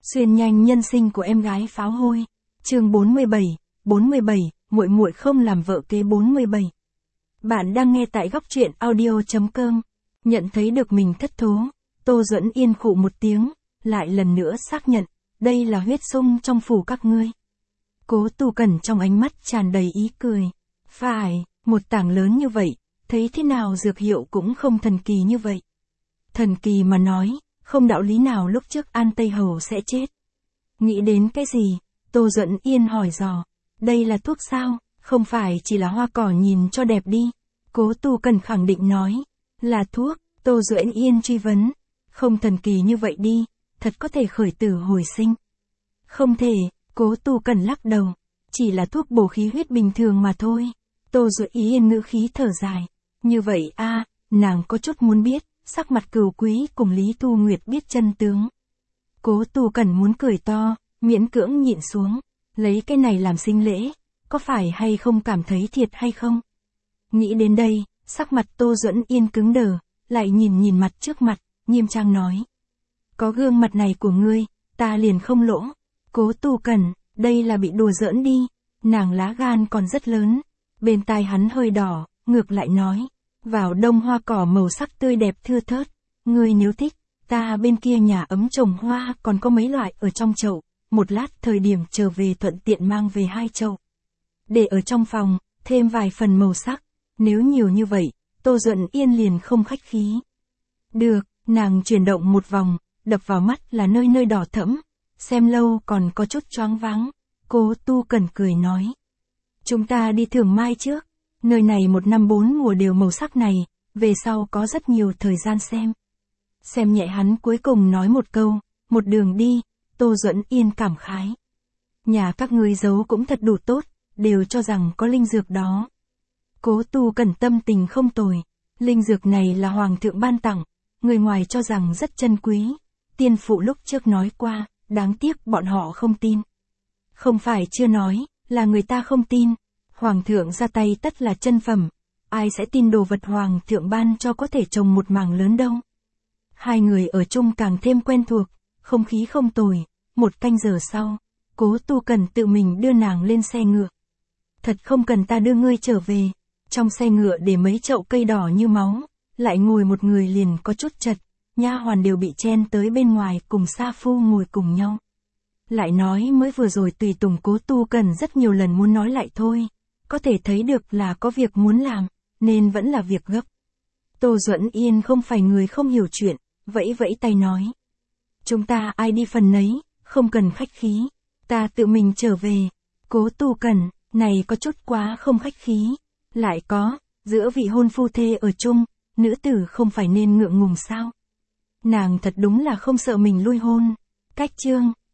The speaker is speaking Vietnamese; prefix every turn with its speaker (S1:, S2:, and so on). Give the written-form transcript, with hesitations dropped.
S1: Xuyên nhanh nhân sinh của em gái pháo hôi. Chương 47, muội muội không làm vợ kế 47. Bạn đang nghe tại góc truyện audio.com. Nhận thấy được mình thất thố, Tô Duẫn Yên khụ một tiếng, lại lần nữa xác nhận, đây là huyết sung trong phủ các ngươi. Cố Tu Cẩn trong ánh mắt tràn đầy ý cười. Phải, một tảng lớn như vậy, thấy thế nào dược hiệu cũng không thần kỳ như vậy. Thần kỳ mà nói, không đạo lý nào lúc trước An Tây Hầu sẽ chết. Nghĩ đến cái gì? Tô Duẫn Yên hỏi dò. Đây là thuốc sao? Không phải chỉ là hoa cỏ nhìn cho đẹp đi. Cố Tu Cẩn khẳng định nói. Là thuốc, Tô Duẫn Yên truy vấn. Không thần kỳ như vậy đi, thật có thể khởi tử hồi sinh. Không thể, Cố Tu Cẩn lắc đầu. Chỉ là thuốc bổ khí huyết bình thường mà thôi. Tô Duẫn Yên ngữ khí thở dài. Như vậy a, nàng có chút muốn biết. Sắc mặt Cửu Quý cùng Lý Thu Nguyệt biết chân tướng. Cố Tu Cẩn muốn cười to, miễn cưỡng nhịn xuống, lấy cái này làm sinh lễ, có phải hay không cảm thấy thiệt hay không? Nghĩ đến đây, sắc mặt Tô Duẫn Yên cứng đờ, lại nhìn mặt trước mặt, nghiêm trang nói. Có gương mặt này của ngươi, ta liền không lỗ. Cố Tu Cẩn, đây là bị đùa giỡn đi, nàng lá gan còn rất lớn. Bên tai hắn hơi đỏ, ngược lại nói. Vào đông hoa cỏ màu sắc tươi đẹp thưa thớt, ngươi nếu thích, ta bên kia nhà ấm trồng hoa còn có mấy loại ở trong chậu, một lát thời điểm trở về thuận tiện mang về 2 chậu. Để ở trong phòng, thêm vài phần màu sắc, nếu nhiều như vậy, Tô Duẫn Yên liền không khách khí. Được, nàng chuyển động một vòng, đập vào mắt là nơi nơi đỏ thẫm, xem lâu còn có chút choáng váng. Cố Tu Cẩn cười nói. Chúng ta đi Thường Mai trước. Nơi này 1 năm 4 mùa đều màu sắc này, về sau có rất nhiều thời gian xem. Xem nhẹ hắn cuối cùng nói một câu, một đường đi, Tô Duẫn Yên cảm khái. Nhà các ngươi giấu cũng thật đủ tốt, đều cho rằng có linh dược đó. Cố Tu Cẩn tâm tình không tồi, linh dược này là hoàng thượng ban tặng, người ngoài cho rằng rất chân quý. Tiên phụ lúc trước nói qua, đáng tiếc bọn họ không tin. Không phải chưa nói, là người ta không tin. Hoàng thượng ra tay tất là chân phẩm, ai sẽ tin đồ vật hoàng thượng ban cho có thể trồng một mảng lớn đâu. Hai người ở chung càng thêm quen thuộc, không khí không tồi. 1 canh giờ sau, Cố Tu Cẩn tự mình đưa nàng lên xe ngựa. Thật không cần ta đưa ngươi trở về. Trong xe ngựa để mấy chậu cây đỏ như máu, lại ngồi một người liền có chút chật, nha hoàn đều bị chen tới bên ngoài cùng sa phu ngồi cùng nhau. Lại nói mới vừa rồi tùy tùng Cố Tu Cẩn rất nhiều lần muốn nói lại thôi. Có thể thấy được là có việc muốn làm, nên vẫn là việc gấp. Tô Duẫn Yên không phải người không hiểu chuyện, vẫy tay nói. Chúng ta ai đi phần nấy, không cần khách khí, ta tự mình trở về. Cố Tu Cẩn, này có chút quá không khách khí. Lại có, giữa vị hôn phu thê ở chung, nữ tử không phải nên ngượng ngùng sao? Nàng thật đúng là không sợ mình lui hôn. Cách chương,